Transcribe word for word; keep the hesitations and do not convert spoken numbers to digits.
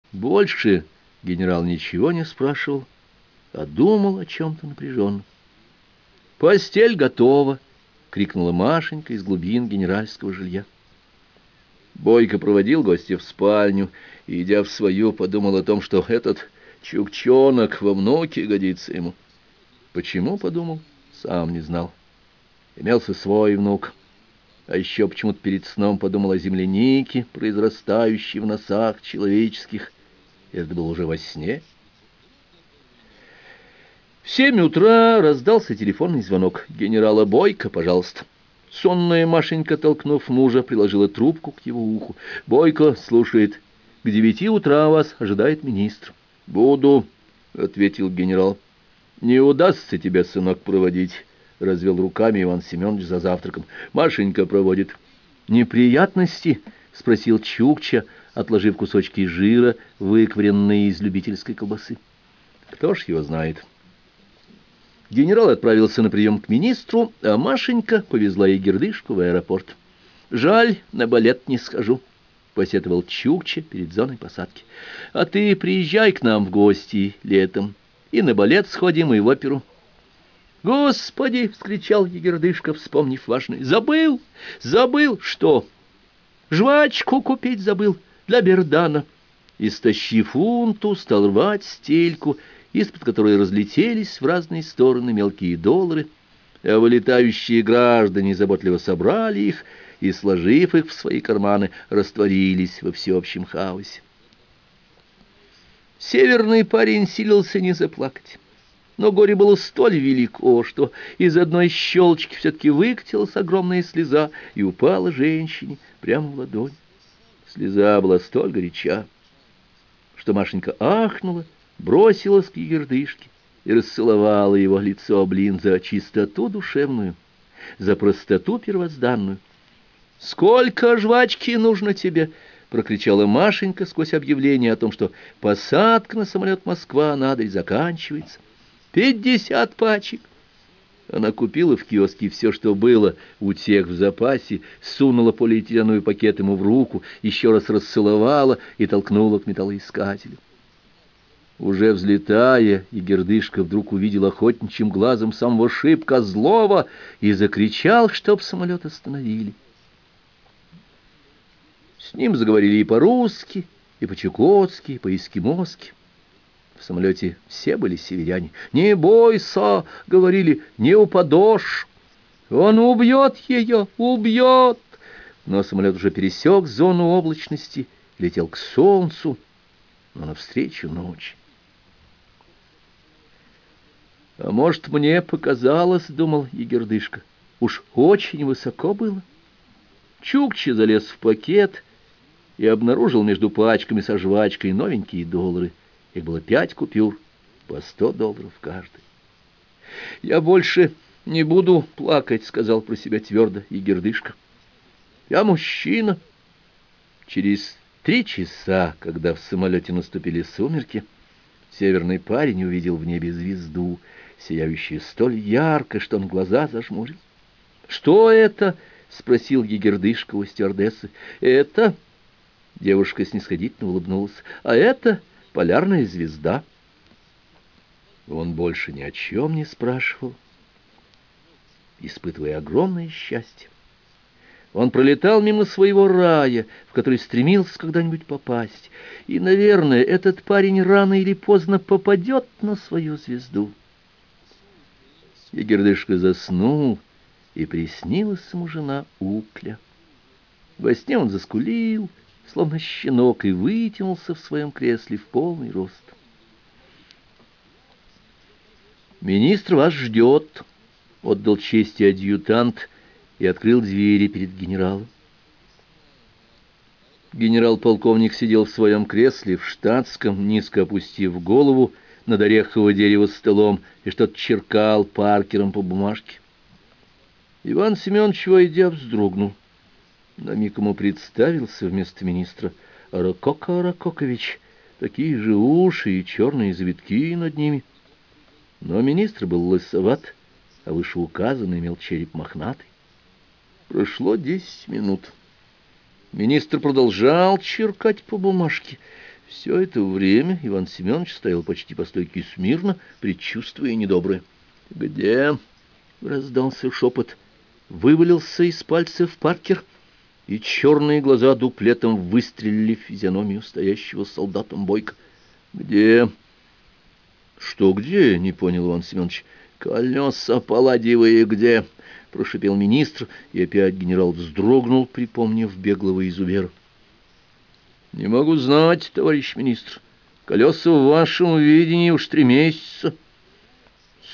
Больше генерал ничего не спрашивал, а думал о чем-то напряженно. «Постель готова!» — крикнула Машенька из глубин генеральского жилья. Бойко проводил гостя в спальню и, идя в свою, подумал о том, что этот чукчонок во внуки годится ему. Почему подумал, сам не знал. Имелся свой внук. А еще почему-то перед сном подумал о землянике, произрастающей в носах человеческих. Это было уже во сне. В семь утра раздался телефонный звонок. «Генерала Бойко, пожалуйста». Сонная Машенька, толкнув мужа, приложила трубку к его уху. «Бойко слушает. К девяти утра вас ожидает министр». «Буду», — ответил генерал. «Не удастся тебя, сынок, проводить», — развел руками Иван Семенович за завтраком. «Машенька проводит». «Неприятности?» — спросил Чукча, отложив кусочки жира, выкваренные из любительской колбасы. «Кто ж его знает?» Генерал отправился на прием к министру, а Машенька повезла Егердышку в аэропорт. «Жаль, на балет не схожу», — посетовал Чукча перед зоной посадки. «А ты приезжай к нам в гости летом, и на балет сходим, и в оперу». «Господи!» — вскричал Егердышка, вспомнив важное. «Забыл! Забыл! Что? Жвачку купить забыл для Бердана». И, стащив унту, стал рвать стельку, из-под которой разлетелись в разные стороны мелкие доллары, а вылетающие граждане заботливо собрали их и, сложив их в свои карманы, растворились во всеобщем хаосе. Северный парень силился не заплакать, но горе было столь велико, что из одной щелочки все-таки выкатилась огромная слеза и упала женщине прямо в ладонь. Слеза была столь горяча, что Машенька ахнула, бросилась к Егердышке и расцеловала его лицо, блин, за чистоту душевную, за простоту первозданную. «Сколько жвачки нужно тебе?» — прокричала Машенька сквозь объявление о том, что посадка на самолет Москва-Надырь заканчивается. «Пятьдесят пачек!» Она купила в киоске все, что было у тех в запасе, сунула полиэтиленовый пакет ему в руку, еще раз расцеловала и толкнула к металлоискателю. Уже взлетая, Егердышка вдруг увидел охотничьим глазом самого шибко злого и закричал, чтоб самолет остановили. С ним заговорили и по-русски, и по-чукотски, и по-эскимоски. В самолете все были северяне. «Не бойся!» — говорили, «не упадешь! Он убьет ее! Убьет!» Но самолет уже пересек зону облачности, летел к солнцу, но навстречу ночи. «А может, мне показалось, — думал Егердышка, — уж очень высоко было». Чукча залез в пакет и обнаружил между пачками со жвачкой новенькие доллары. Их было пять купюр, по сто долларов каждый. «Я больше не буду плакать, — сказал про себя твердо Егердышка. Я мужчина». Через три часа, когда в самолете наступили сумерки, северный парень увидел в небе звезду, сияющую столь ярко, что он глаза зажмурил. «Что это?» — спросил Егердышка у стюардессы. «Это...» — девушка снисходительно улыбнулась. «А это полярная звезда». Он больше ни о чем не спрашивал, испытывая огромное счастье. Он пролетал мимо своего рая, в который стремился когда-нибудь попасть, и, наверное, этот парень рано или поздно попадет на свою звезду. Егердышка заснул, и приснилась ему жена Укля. Во сне он заскулил, словно щенок, и вытянулся в своем кресле в полный рост. «Министр вас ждет», — отдал честь адъютант и открыл двери перед генералом. Генерал-полковник сидел в своем кресле в штатском, низко опустив голову над орехового дерева столом, и что-то черкал паркером по бумажке. Иван Семенович, войдя, вздрогнул. На миг ему представился вместо министра Рококо Рококович, такие же уши и черные завитки над ними. Но министр был лысоват, а вышеуказанный имел череп мохнатый. Прошло десять минут. Министр продолжал черкать по бумажке. Все это время Иван Семенович стоял почти по стойке смирно, предчувствуя недоброе. «Где?» — раздался шепот. Вывалился из пальцев Паркер, и черные глаза дуплетом выстрелили в физиономию стоящего солдатом Бойко. «Где?» «Что где?» — не понял Иван Семенович. «Колеса палладиевые где?» — прошипел министр, и опять генерал вздрогнул, припомнив беглого изувера. «Не могу знать, товарищ министр. Колеса в вашем видении уж три месяца».